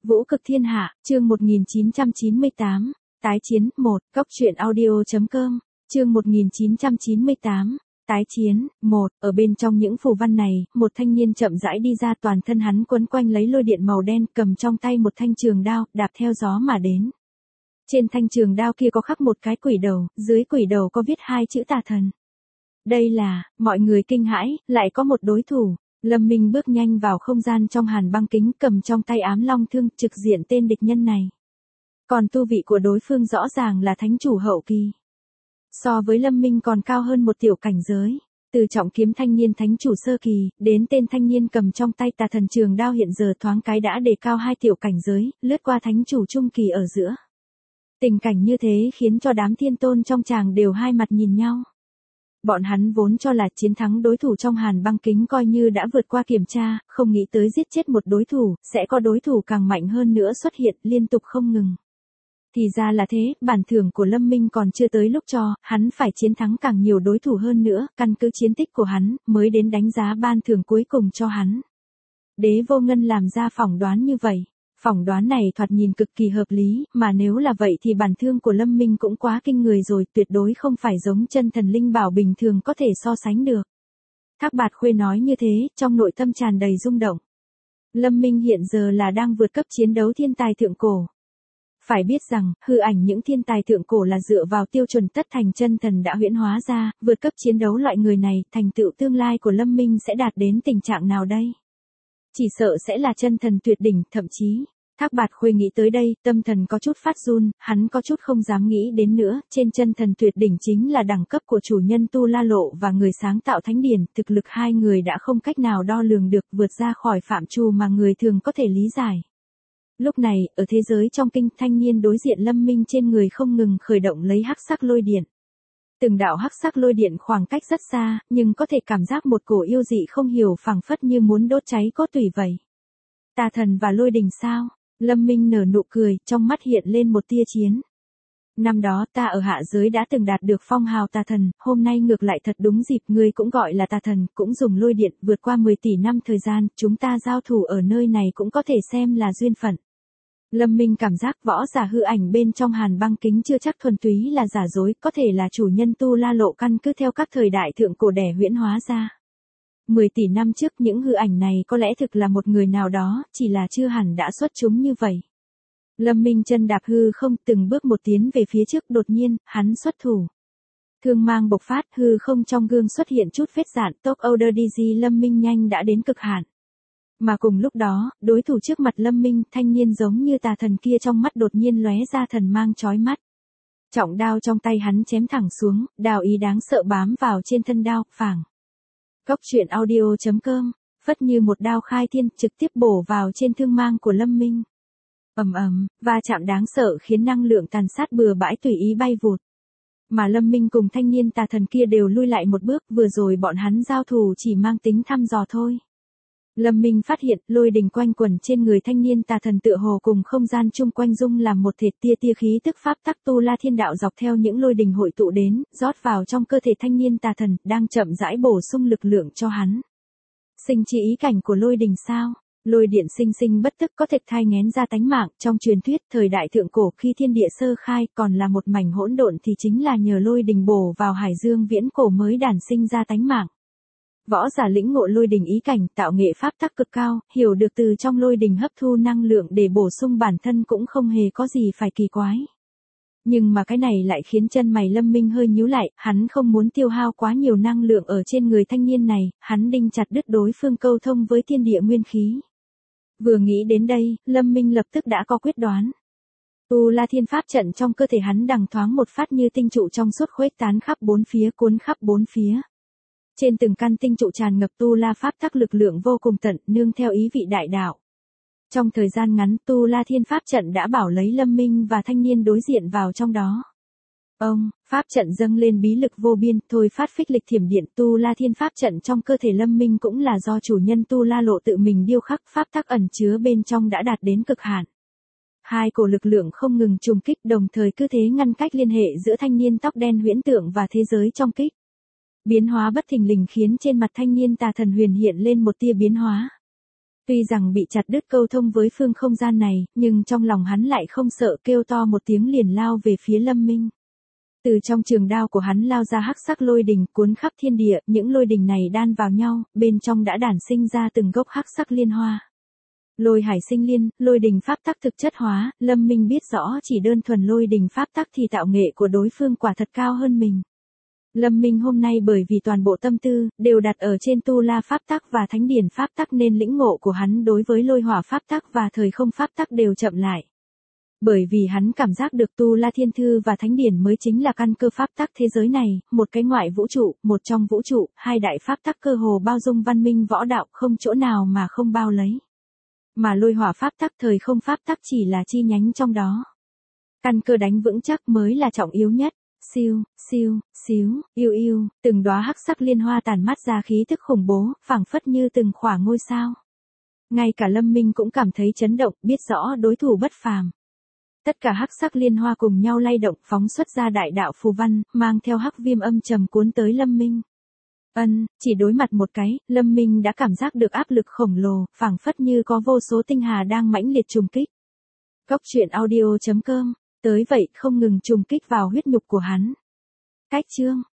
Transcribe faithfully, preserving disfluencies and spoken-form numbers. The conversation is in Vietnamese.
Vũ cực thiên hạ, chương một nghìn chín trăm chín mươi tám, tái chiến, một, Cốc truyện audio.com, chương một nghìn chín trăm chín mươi tám, tái chiến, một, ở bên trong những phù văn này, một thanh niên chậm rãi đi ra, toàn thân hắn quấn quanh lấy lôi điện màu đen, cầm trong tay một thanh trường đao, đạp theo gió mà đến. Trên thanh trường đao kia có khắc một cái quỷ đầu, dưới quỷ đầu có viết hai chữ tà thần. Đây là, mọi người kinh hãi, lại có một đối thủ. Lâm Minh bước nhanh vào không gian trong hàn băng kính, cầm trong tay ám long thương, trực diện tên địch nhân này. Còn tu vị của đối phương rõ ràng là thánh chủ hậu kỳ. So với Lâm Minh còn cao hơn một tiểu cảnh giới. Từ trọng kiếm thanh niên thánh chủ sơ kỳ, đến tên thanh niên cầm trong tay tà thần trường đao hiện giờ thoáng cái đã đề cao hai tiểu cảnh giới, lướt qua thánh chủ trung kỳ ở giữa. Tình cảnh như thế khiến cho đám thiên tôn trong tràng đều hai mặt nhìn nhau. Bọn hắn vốn cho là chiến thắng đối thủ trong hàn băng kính coi như đã vượt qua kiểm tra, không nghĩ tới giết chết một đối thủ, sẽ có đối thủ càng mạnh hơn nữa xuất hiện liên tục không ngừng. Thì ra là thế, bản thưởng của Lâm Minh còn chưa tới lúc cho, hắn phải chiến thắng càng nhiều đối thủ hơn nữa, căn cứ chiến tích của hắn, mới đến đánh giá ban thưởng cuối cùng cho hắn. Đế Vô Ngân làm ra phỏng đoán như vậy. Phỏng đoán này thoạt nhìn cực kỳ hợp lý, mà nếu là vậy thì bản thương của Lâm Minh cũng quá kinh người rồi, tuyệt đối không phải giống chân thần linh bảo bình thường có thể so sánh được. Thác Bạt Khuê nói như thế, trong nội tâm tràn đầy rung động. Lâm Minh hiện giờ là đang vượt cấp chiến đấu thiên tài thượng cổ. Phải biết rằng, hư ảnh những thiên tài thượng cổ là dựa vào tiêu chuẩn tất thành chân thần đã huyễn hóa ra, vượt cấp chiến đấu loại người này, thành tựu tương lai của Lâm Minh sẽ đạt đến tình trạng nào đây? Chỉ sợ sẽ là chân thần tuyệt đỉnh, thậm chí. Thác Bạt Khuê nghĩ tới đây, tâm thần có chút phát run, hắn có chút không dám nghĩ đến nữa, trên chân thần tuyệt đỉnh chính là đẳng cấp của chủ nhân Tu La Lộ và người sáng tạo thánh điển, thực lực hai người đã không cách nào đo lường được, vượt ra khỏi phạm trù mà người thường có thể lý giải. Lúc này, ở thế giới trong kinh, thanh niên đối diện Lâm Minh trên người không ngừng khởi động lấy hắc sắc lôi điện. Từng đạo hắc sắc lôi điện khoảng cách rất xa, nhưng có thể cảm giác một cổ yêu dị không hiểu phảng phất như muốn đốt cháy cốt tủy vậy. Tà thần và lôi đình sao? Lâm Minh nở nụ cười, trong mắt hiện lên một tia chiến. Năm đó ta ở hạ giới đã từng đạt được phong hào tà thần, hôm nay ngược lại thật đúng dịp, ngươi cũng gọi là tà thần, cũng dùng lôi điện, vượt qua mười tỷ năm thời gian, chúng ta giao thủ ở nơi này cũng có thể xem là duyên phận. Lâm Minh cảm giác võ giả hư ảnh bên trong hàn băng kính chưa chắc thuần túy là giả dối, có thể là chủ nhân Tu La Lộ căn cứ theo các thời đại thượng cổ đẻ huyễn hóa ra. Mười tỷ năm trước những hư ảnh này có lẽ thực là một người nào đó, chỉ là chưa hẳn đã xuất chúng như vậy. Lâm Minh chân đạp hư không, từng bước một tiến về phía trước, đột nhiên, hắn xuất thủ. Thương mang bộc phát, hư không trong gương xuất hiện chút vết dạn, Top Order đê giê Lâm Minh nhanh đã đến cực hạn. Mà cùng lúc đó, đối thủ trước mặt Lâm Minh, thanh niên giống như tà thần kia trong mắt đột nhiên lóe ra thần mang chói mắt. Trọng đao trong tay hắn chém thẳng xuống, đao ý đáng sợ bám vào trên thân đao, phảng. Cốc truyện audio.com, phất như một đao khai thiên, trực tiếp bổ vào trên thương mang của Lâm Minh. Ầm ầm, va chạm đáng sợ khiến năng lượng tàn sát bừa bãi tùy ý bay vụt. Mà Lâm Minh cùng thanh niên tà thần kia đều lui lại một bước, vừa rồi bọn hắn giao thủ chỉ mang tính thăm dò thôi. Lâm Minh phát hiện, lôi đình quanh quẩn trên người thanh niên tà thần tựa hồ cùng không gian chung quanh dung làm một thể, tia tia khí tức pháp tắc Tu La Thiên Đạo dọc theo những lôi đình hội tụ đến, rót vào trong cơ thể thanh niên tà thần, đang chậm rãi bổ sung lực lượng cho hắn. Sinh chi ý cảnh của lôi đình sao? Lôi điện sinh sinh bất tức có thể thai nghén ra tánh mạng, trong truyền thuyết thời đại thượng cổ khi thiên địa sơ khai còn là một mảnh hỗn độn thì chính là nhờ lôi đình bổ vào hải dương viễn cổ mới đản sinh ra tánh mạng. Võ giả lĩnh ngộ lôi đình ý cảnh, tạo nghệ pháp tắc cực cao, hiểu được từ trong lôi đình hấp thu năng lượng để bổ sung bản thân cũng không hề có gì phải kỳ quái. Nhưng mà cái này lại khiến chân mày Lâm Minh hơi nhíu lại, hắn không muốn tiêu hao quá nhiều năng lượng ở trên người thanh niên này, hắn đinh chặt đứt đối phương câu thông với thiên địa nguyên khí. Vừa nghĩ đến đây, Lâm Minh lập tức đã có quyết đoán. Tu La Thiên Pháp trận trong cơ thể hắn đằng thoáng một phát như tinh trụ trong suốt khuếch tán khắp bốn phía, cuốn khắp bốn phía. Trên từng căn tinh trụ tràn ngập Tu La Pháp tắc lực lượng vô cùng tận, nương theo ý vị đại đạo. Trong thời gian ngắn, Tu La Thiên Pháp trận đã bảo lấy Lâm Minh và thanh niên đối diện vào trong đó. Ông, Pháp trận dâng lên bí lực vô biên, thôi phát phích lịch thiểm điện. Tu La Thiên Pháp trận trong cơ thể Lâm Minh cũng là do chủ nhân Tu La Lộ tự mình điêu khắc, pháp tắc ẩn chứa bên trong đã đạt đến cực hạn. Hai cổ lực lượng không ngừng trùng kích, đồng thời cứ thế ngăn cách liên hệ giữa thanh niên tóc đen huyễn tượng và thế giới trong kích. Biến hóa bất thình lình khiến trên mặt thanh niên tà thần huyền hiện lên một tia biến hóa. Tuy rằng bị chặt đứt câu thông với phương không gian này, nhưng trong lòng hắn lại không sợ, kêu to một tiếng liền lao về phía Lâm Minh. Từ trong trường đao của hắn lao ra hắc sắc lôi đình cuốn khắp thiên địa, những lôi đình này đan vào nhau, bên trong đã đản sinh ra từng gốc hắc sắc liên hoa. Lôi hải sinh liên, lôi đình pháp tắc thực chất hóa, Lâm Minh biết rõ chỉ đơn thuần lôi đình pháp tắc thì tạo nghệ của đối phương quả thật cao hơn mình. Lâm Minh hôm nay bởi vì toàn bộ tâm tư, đều đặt ở trên tu la pháp tắc và thánh điển pháp tắc nên lĩnh ngộ của hắn đối với lôi hỏa pháp tắc và thời không pháp tắc đều chậm lại. Bởi vì hắn cảm giác được tu la thiên thư và thánh điển mới chính là căn cơ pháp tắc thế giới này, một cái ngoại vũ trụ, một trong vũ trụ, hai đại pháp tắc cơ hồ bao dung văn minh võ đạo không chỗ nào mà không bao lấy. Mà lôi hỏa pháp tắc thời không pháp tắc chỉ là chi nhánh trong đó. Căn cơ đánh vững chắc mới là trọng yếu nhất. Siêu, siêu, xíu, yêu yêu, từng đóa hắc sắc liên hoa tản mát ra khí tức khủng bố, phảng phất như từng khỏa ngôi sao. Ngay cả Lâm Minh cũng cảm thấy chấn động, biết rõ đối thủ bất phàm. Tất cả hắc sắc liên hoa cùng nhau lay động, phóng xuất ra đại đạo phù văn, mang theo hắc viêm âm trầm cuốn tới Lâm Minh. Ân, chỉ đối mặt một cái, Lâm Minh đã cảm giác được áp lực khổng lồ, phảng phất như có vô số tinh hà đang mãnh liệt trùng kích. Cốc truyện audio chấm com, tới vậy không ngừng trùng kích vào huyết nhục của hắn. Cách chương